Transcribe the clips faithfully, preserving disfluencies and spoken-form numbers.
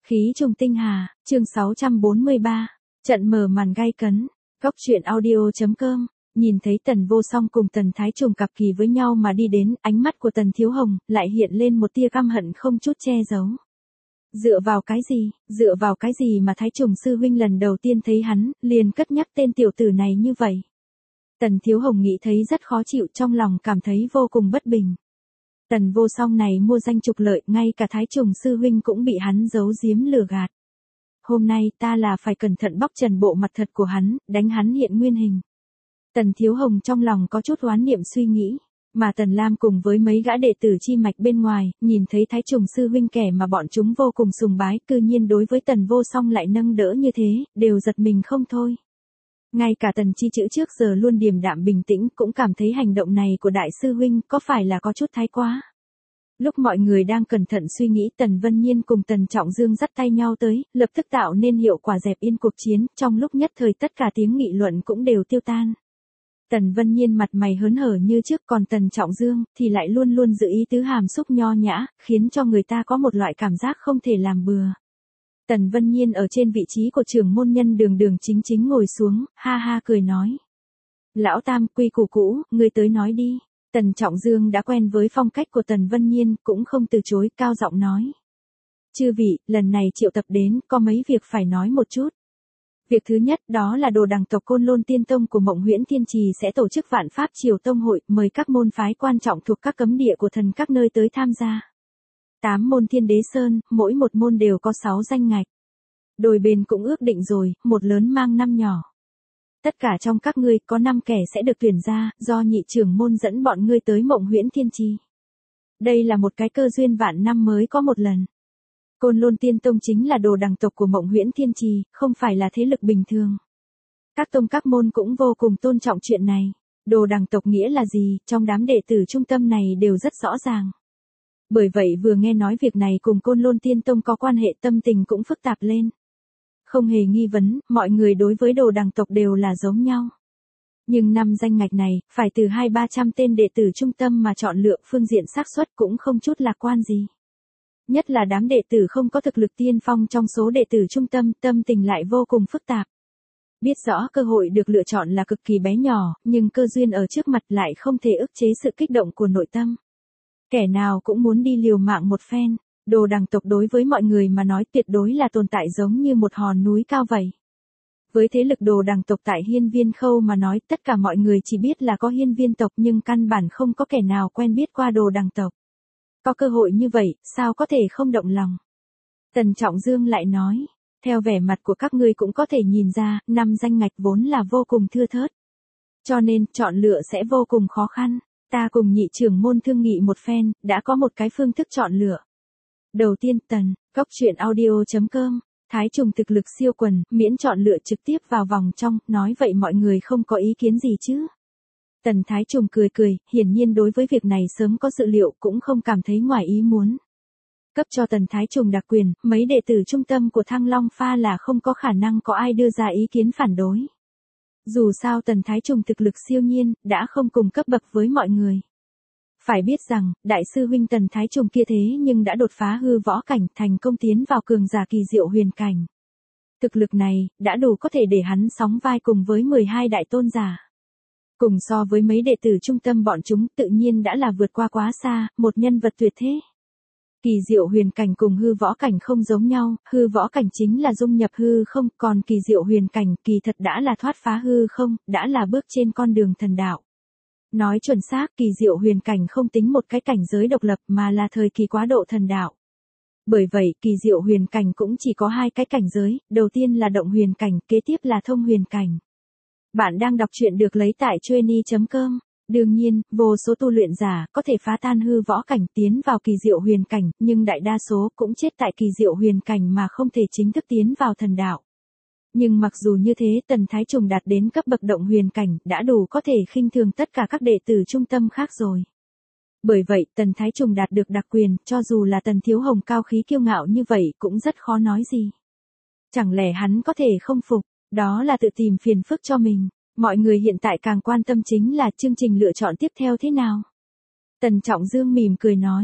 Khí trùng tinh hà, chương sáu trăm bốn mươi ba, trận mở màn gay cấn, góc truyện audio.com, nhìn thấy Tần Vô Song cùng Tần Thái Trùng cặp kì với nhau mà đi đến, ánh mắt của Tần Thiếu Hồng lại hiện lên một tia căm hận không chút che giấu. Dựa vào cái gì, dựa vào cái gì mà Thái Trùng sư huynh lần đầu tiên thấy hắn, liền cất nhắc tên tiểu tử này như vậy. Tần Thiếu Hồng nghĩ thấy rất khó chịu, trong lòng cảm thấy vô cùng bất bình. Tần Vô Song này mua danh trục lợi, ngay cả Thái Trùng sư huynh cũng bị hắn giấu giếm lừa gạt. Hôm nay ta là phải cẩn thận bóc trần bộ mặt thật của hắn, đánh hắn hiện nguyên hình. Tần Thiếu Hồng trong lòng có chút oán niệm suy nghĩ, mà Tần Lam cùng với mấy gã đệ tử chi mạch bên ngoài, nhìn thấy Thái Trùng sư huynh kẻ mà bọn chúng vô cùng sùng bái, cư nhiên đối với Tần Vô Song lại nâng đỡ như thế, đều giật mình không thôi. Ngay cả Tần Chi Chữ trước giờ luôn điềm đạm bình tĩnh cũng cảm thấy hành động này của đại sư huynh có phải là có chút thái quá. Lúc mọi người đang cẩn thận suy nghĩ, Tần Vân Nhiên cùng Tần Trọng Dương dắt tay nhau tới, lập tức tạo nên hiệu quả dẹp yên cuộc chiến, trong lúc nhất thời tất cả tiếng nghị luận cũng đều tiêu tan. Tần Vân Nhiên mặt mày hớn hở như trước, còn Tần Trọng Dương thì lại luôn luôn giữ ý tứ hàm xúc nho nhã, khiến cho người ta có một loại cảm giác không thể làm bừa. Tần Vân Nhiên ở trên vị trí của trưởng môn nhân đường đường chính chính ngồi xuống, ha ha cười nói. Lão Tam, quy củ cũ, ngươi tới nói đi. Tần Trọng Dương đã quen với phong cách của Tần Vân Nhiên, cũng không từ chối, cao giọng nói. Chư vị, lần này triệu tập đến, có mấy việc phải nói một chút. Việc thứ nhất đó là Đồ Đằng tộc Côn Lôn Tiên Tông của Mộng Huyễn Thiên Trì sẽ tổ chức Vạn Pháp Triều Tông hội, mời các môn phái quan trọng thuộc các cấm địa của thần các nơi tới tham gia. Tám môn Thiên Đế Sơn, mỗi một môn đều có sáu danh ngạch. Đôi bên cũng ước định rồi, một lớn mang năm nhỏ. Tất cả trong các ngươi có năm kẻ sẽ được tuyển ra, do nhị trưởng môn dẫn bọn ngươi tới Mộng Huyễn Thiên Trì. Đây là một cái cơ duyên vạn năm mới có một lần. Côn Lôn Tiên Tông chính là Đồ Đằng tộc của Mộng Huyễn Thiên Trì, không phải là thế lực bình thường. Các tông các môn cũng vô cùng tôn trọng chuyện này. Đồ Đằng tộc nghĩa là gì, trong đám đệ tử trung tâm này đều rất rõ ràng. Bởi vậy vừa nghe nói việc này cùng Côn Lôn Tiên Tông có quan hệ, tâm tình cũng phức tạp lên. Không hề nghi vấn, mọi người đối với Đồ Đằng tộc đều là giống nhau. Nhưng năm danh ngạch này, phải từ hai ba trăm tên đệ tử trung tâm mà chọn lựa, phương diện xác suất cũng không chút lạc quan gì. Nhất là đám đệ tử không có thực lực tiên phong trong số đệ tử trung tâm, tâm tình lại vô cùng phức tạp. Biết rõ cơ hội được lựa chọn là cực kỳ bé nhỏ, nhưng cơ duyên ở trước mặt lại không thể ức chế sự kích động của nội tâm. Kẻ nào cũng muốn đi liều mạng một phen. Đồ Đằng tộc đối với mọi người mà nói tuyệt đối là tồn tại giống như một hòn núi cao vậy. Với thế lực Đồ Đằng tộc tại Hiên Viên Khâu mà nói, tất cả mọi người chỉ biết là có Hiên Viên tộc nhưng căn bản không có kẻ nào quen biết qua Đồ Đằng tộc. Có cơ hội như vậy, sao có thể không động lòng? Tần Trọng Dương lại nói, theo vẻ mặt của các ngươi cũng có thể nhìn ra, năm danh ngạch vốn là vô cùng thưa thớt. Cho nên, chọn lựa sẽ vô cùng khó khăn. Ta cùng nhị trưởng môn thương nghị một phen, đã có một cái phương thức chọn lựa. Đầu tiên, Tần, góc truyện audio.com, Thái Trùng thực lực siêu quần, miễn chọn lựa trực tiếp vào vòng trong, nói vậy mọi người không có ý kiến gì chứ? Tần Thái Trùng cười cười, hiển nhiên đối với việc này sớm có dự liệu, cũng không cảm thấy ngoài ý muốn. Cấp cho Tần Thái Trùng đặc quyền, mấy đệ tử trung tâm của Thăng Long Pha là không có khả năng có ai đưa ra ý kiến phản đối. Dù sao Tần Thái Trùng thực lực siêu nhiên, đã không cùng cấp bậc với mọi người. Phải biết rằng, đại sư huynh Tần Thái Trùng kia thế nhưng đã đột phá hư võ cảnh, thành công tiến vào cường giả kỳ diệu huyền cảnh. Thực lực này, đã đủ có thể để hắn sóng vai cùng với mười hai đại tôn giả. Cùng so với mấy đệ tử trung tâm bọn chúng, tự nhiên đã là vượt qua quá xa, một nhân vật tuyệt thế. Kỳ diệu huyền cảnh cùng hư võ cảnh không giống nhau, hư võ cảnh chính là dung nhập hư không, còn kỳ diệu huyền cảnh kỳ thật đã là thoát phá hư không, đã là bước trên con đường thần đạo. Nói chuẩn xác, kỳ diệu huyền cảnh không tính một cái cảnh giới độc lập mà là thời kỳ quá độ thần đạo. Bởi vậy, kỳ diệu huyền cảnh cũng chỉ có hai cái cảnh giới, đầu tiên là động huyền cảnh, kế tiếp là thông huyền cảnh. Bạn đang đọc truyện được lấy tại chueny chấm com. Đương nhiên, vô số tu luyện giả có thể phá tan hư võ cảnh tiến vào kỳ diệu huyền cảnh, nhưng đại đa số cũng chết tại kỳ diệu huyền cảnh mà không thể chính thức tiến vào thần đạo. Nhưng mặc dù như thế, Tần Thái Trùng đạt đến cấp bậc động huyền cảnh, đã đủ có thể khinh thường tất cả các đệ tử trung tâm khác rồi. Bởi vậy, Tần Thái Trùng đạt được đặc quyền, cho dù là Tần Thiếu Hồng cao khí kiêu ngạo như vậy cũng rất khó nói gì. Chẳng lẽ hắn có thể không phục, đó là tự tìm phiền phức cho mình. Mọi người hiện tại càng quan tâm chính là chương trình lựa chọn tiếp theo thế nào. Tần Trọng Dương mỉm cười nói,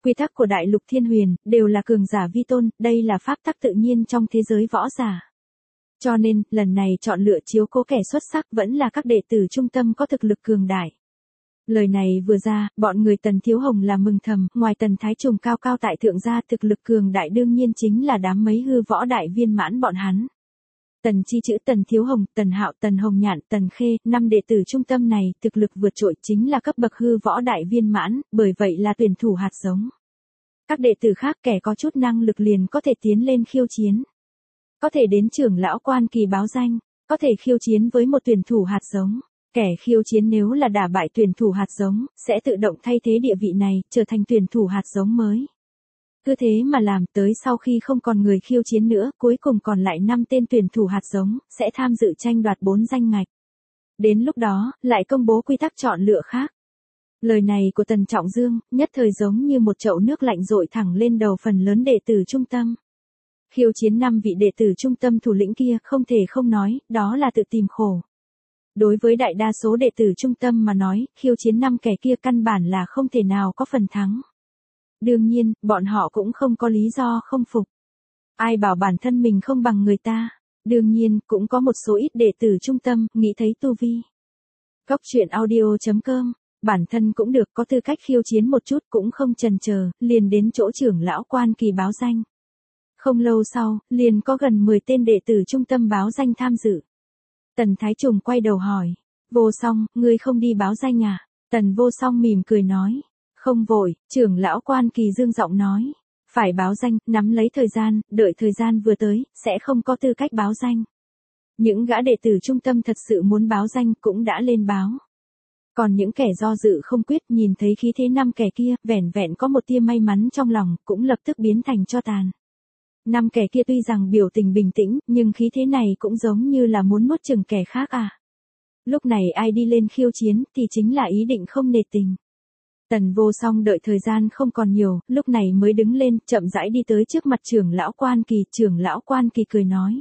Quy tắc của đại lục thiên huyền, đều là cường giả vi tôn, đây là pháp tắc tự nhiên trong thế giới võ giả. Cho nên, lần này chọn lựa chiếu cố kẻ xuất sắc vẫn là các đệ tử trung tâm có thực lực cường đại. Lời này vừa ra, bọn người Tần Thiếu Hồng là mừng thầm, ngoài Tần Thái Trùng cao cao tại thượng gia thực lực cường đại đương nhiên chính là đám mấy hư võ đại viên mãn bọn hắn. Tần Chi Chữ, Tần Thiếu Hồng, Tần Hạo, Tần Hồng Nhạn, Tần Khê, năm đệ tử trung tâm này thực lực vượt trội chính là cấp bậc hư võ đại viên mãn, bởi vậy là tuyển thủ hạt giống. Các đệ tử khác kẻ có chút năng lực liền có thể tiến lên khiêu chiến. Có thể đến trưởng lão quan kỳ báo danh, có thể khiêu chiến với một tuyển thủ hạt giống. Kẻ khiêu chiến nếu là đả bại tuyển thủ hạt giống, sẽ tự động thay thế địa vị này, trở thành tuyển thủ hạt giống mới. Cứ thế mà làm tới sau khi không còn người khiêu chiến nữa, cuối cùng còn lại năm tên tuyển thủ hạt giống, sẽ tham dự tranh đoạt bốn danh ngạch. Đến lúc đó, lại công bố quy tắc chọn lựa khác. Lời này của Tần Trọng Dương, nhất thời giống như một chậu nước lạnh dội thẳng lên đầu phần lớn đệ tử trung tâm. Khiêu chiến năm vị đệ tử trung tâm thủ lĩnh kia không thể không nói, đó là tự tìm khổ. Đối với đại đa số đệ tử trung tâm mà nói, khiêu chiến năm kẻ kia căn bản là không thể nào có phần thắng. Đương nhiên, bọn họ cũng không có lý do không phục. Ai bảo bản thân mình không bằng người ta. Đương nhiên, cũng có một số ít đệ tử trung tâm, nghĩ thấy tu vi. Góc truyện audio chấm com, bản thân cũng được có tư cách khiêu chiến một chút cũng không chần chờ, liền đến chỗ trưởng lão quan kỳ báo danh. Không lâu sau, liền có gần mười tên đệ tử trung tâm báo danh tham dự. Tần Thái Trùng quay đầu hỏi, Vô Song, ngươi không đi báo danh à? Tần Vô Song mỉm cười nói, không vội, trưởng lão quan kỳ dương giọng nói, phải báo danh, nắm lấy thời gian, đợi thời gian vừa tới, sẽ không có tư cách báo danh. Những gã đệ tử trung tâm thật sự muốn báo danh cũng đã lên báo. Còn những kẻ do dự không quyết nhìn thấy khí thế năm kẻ kia, vẻn vẹn có một tia may mắn trong lòng, cũng lập tức biến thành tro tàn. Năm kẻ kia tuy rằng biểu tình bình tĩnh, nhưng khí thế này cũng giống như là muốn nuốt chửng kẻ khác à. Lúc này ai đi lên khiêu chiến thì chính là ý định không nề tình. Tần Vô Song đợi thời gian không còn nhiều, lúc này mới đứng lên, chậm rãi đi tới trước mặt trưởng lão quan kỳ, trưởng lão quan kỳ cười nói.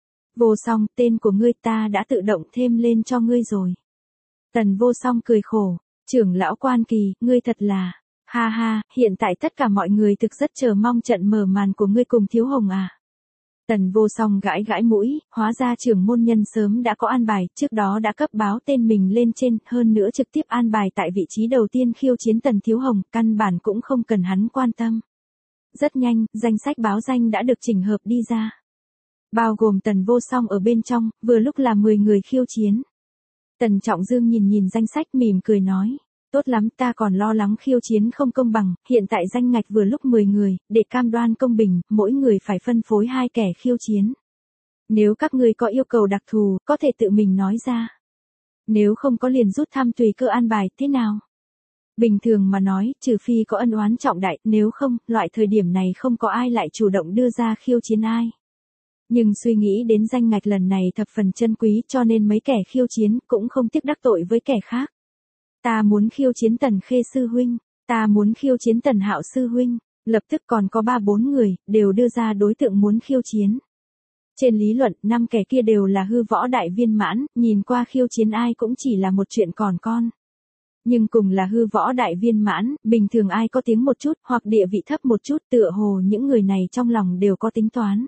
Vô Song, tên của ngươi ta đã tự động thêm lên cho ngươi rồi. Tần Vô Song cười khổ, trưởng lão quan kỳ, ngươi thật là, ha ha, hiện tại tất cả mọi người thực rất chờ mong trận mở màn của ngươi cùng Thiếu Hồng à. Tần Vô Song gãi gãi mũi, hóa ra trưởng môn nhân sớm đã có an bài, trước đó đã cấp báo tên mình lên trên, hơn nữa trực tiếp an bài tại vị trí đầu tiên khiêu chiến Tần Thiếu Hồng, căn bản cũng không cần hắn quan tâm. Rất nhanh, danh sách báo danh đã được chỉnh hợp đi ra. Bao gồm Tần Vô Song ở bên trong, vừa lúc là mười người khiêu chiến. Tần Trọng Dương nhìn nhìn danh sách mỉm cười nói, tốt lắm, ta còn lo lắng khiêu chiến không công bằng, hiện tại danh ngạch vừa lúc mười người, để cam đoan công bình, mỗi người phải phân phối hai kẻ khiêu chiến. Nếu các ngươi có yêu cầu đặc thù, có thể tự mình nói ra. Nếu không có liền rút thăm tùy cơ an bài, thế nào? Bình thường mà nói, trừ phi có ân oán trọng đại, nếu không, loại thời điểm này không có ai lại chủ động đưa ra khiêu chiến ai. Nhưng suy nghĩ đến danh ngạch lần này thập phần chân quý cho nên mấy kẻ khiêu chiến cũng không tiếc đắc tội với kẻ khác. Ta muốn khiêu chiến Tần Khê sư huynh, ta muốn khiêu chiến Tần Hạo sư huynh, lập tức còn có ba bốn người, đều đưa ra đối tượng muốn khiêu chiến. Trên lý luận, năm kẻ kia đều là hư võ đại viên mãn, nhìn qua khiêu chiến ai cũng chỉ là một chuyện còn con. Nhưng cùng là hư võ đại viên mãn, bình thường ai có tiếng một chút, hoặc địa vị thấp một chút, tựa hồ những người này trong lòng đều có tính toán.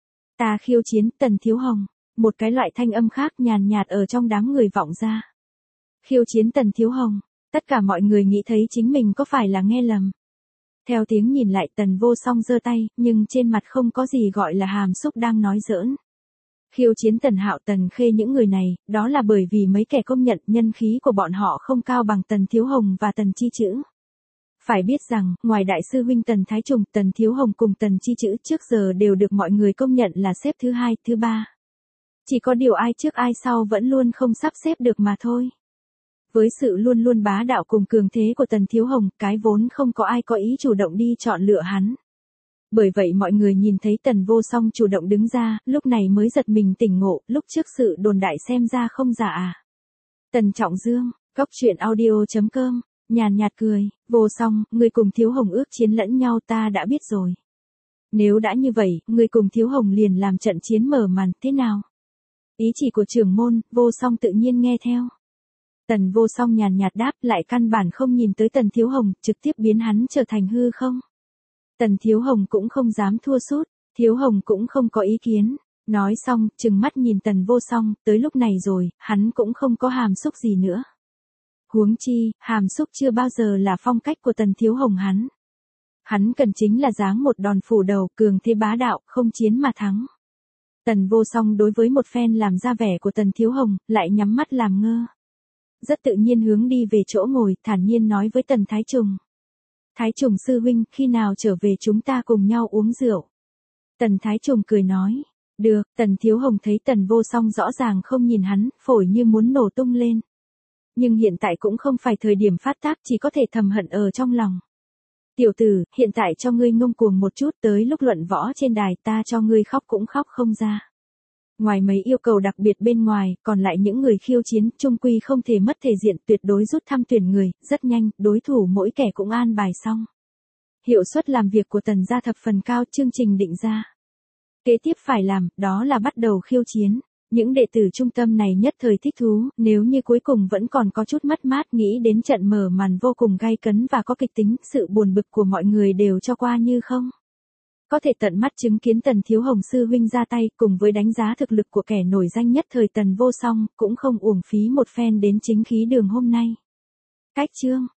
Ta khiêu chiến Tần Thiếu Hồng, một cái loại thanh âm khác nhàn nhạt ở trong đám người vọng ra. Khiêu chiến Tần Thiếu Hồng, tất cả mọi người nghĩ thấy chính mình có phải là nghe lầm. Theo tiếng nhìn lại Tần Vô Song giơ tay, nhưng trên mặt không có gì gọi là hàm xúc đang nói giỡn. Khiêu chiến Tần Hạo Tần Khê những người này, đó là bởi vì mấy kẻ công nhận nhân khí của bọn họ không cao bằng Tần Thiếu Hồng và Tần Chi Chữ. Phải biết rằng, ngoài đại sư huynh Tần Thái Trùng, Tần Thiếu Hồng cùng Tần Chi Chữ trước giờ đều được mọi người công nhận là xếp thứ hai, thứ ba. Chỉ có điều ai trước ai sau vẫn luôn không sắp xếp được mà thôi. Với sự luôn luôn bá đạo cùng cường thế của Tần Thiếu Hồng, cái vốn không có ai có ý chủ động đi chọn lựa hắn. Bởi vậy mọi người nhìn thấy Tần Vô Song chủ động đứng ra, lúc này mới giật mình tỉnh ngộ, lúc trước sự đồn đại xem ra không giả à. Tần Trọng Dương, góc truyện audio chấm com, nhàn nhạt cười, Vô Song, người cùng Thiếu Hồng ước chiến lẫn nhau ta đã biết rồi. Nếu đã như vậy, người cùng Thiếu Hồng liền làm trận chiến mở màn, thế nào? Ý chỉ của trưởng môn, Vô Song tự nhiên nghe theo. Tần Vô Song nhàn nhạt đáp, lại căn bản không nhìn tới Tần Thiếu Hồng, trực tiếp biến hắn trở thành hư không. Tần Thiếu Hồng cũng không dám thua sút, Thiếu Hồng cũng không có ý kiến. Nói xong, trừng mắt nhìn Tần Vô Song, tới lúc này rồi, hắn cũng không có hàm xúc gì nữa. Huống chi, hàm xúc chưa bao giờ là phong cách của Tần Thiếu Hồng hắn. Hắn cần chính là giáng một đòn phủ đầu, cường thế bá đạo, không chiến mà thắng. Tần Vô Song đối với một phen làm ra vẻ của Tần Thiếu Hồng, lại nhắm mắt làm ngơ. Rất tự nhiên hướng đi về chỗ ngồi, thản nhiên nói với Tần Thái Trùng. Thái Trùng sư huynh, khi nào trở về chúng ta cùng nhau uống rượu. Tần Thái Trùng cười nói. Được, Tần Thiếu Hồng thấy Tần Vô Song rõ ràng không nhìn hắn, phổi như muốn nổ tung lên. Nhưng hiện tại cũng không phải thời điểm phát tác, chỉ có thể thầm hận ở trong lòng. Tiểu tử, hiện tại cho ngươi ngông cuồng một chút, tới lúc luận võ trên đài ta cho ngươi khóc cũng khóc không ra. Ngoài mấy yêu cầu đặc biệt bên ngoài, còn lại những người khiêu chiến, chung quy không thể mất thể diện, tuyệt đối rút thăm tuyển người, rất nhanh, đối thủ mỗi kẻ cũng an bài xong. Hiệu suất làm việc của Tần gia thập phần cao, chương trình định ra. Kế tiếp phải làm, đó là bắt đầu khiêu chiến. Những đệ tử trung tâm này nhất thời thích thú, nếu như cuối cùng vẫn còn có chút mất mát nghĩ đến trận mở màn vô cùng gay cấn và có kịch tính, sự buồn bực của mọi người đều cho qua như không. Có thể tận mắt chứng kiến Tần Thiếu Hồng sư huynh ra tay, cùng với đánh giá thực lực của kẻ nổi danh nhất thời Tần Vô Song, cũng không uổng phí một phen đến chính khí đường hôm nay. Cách chương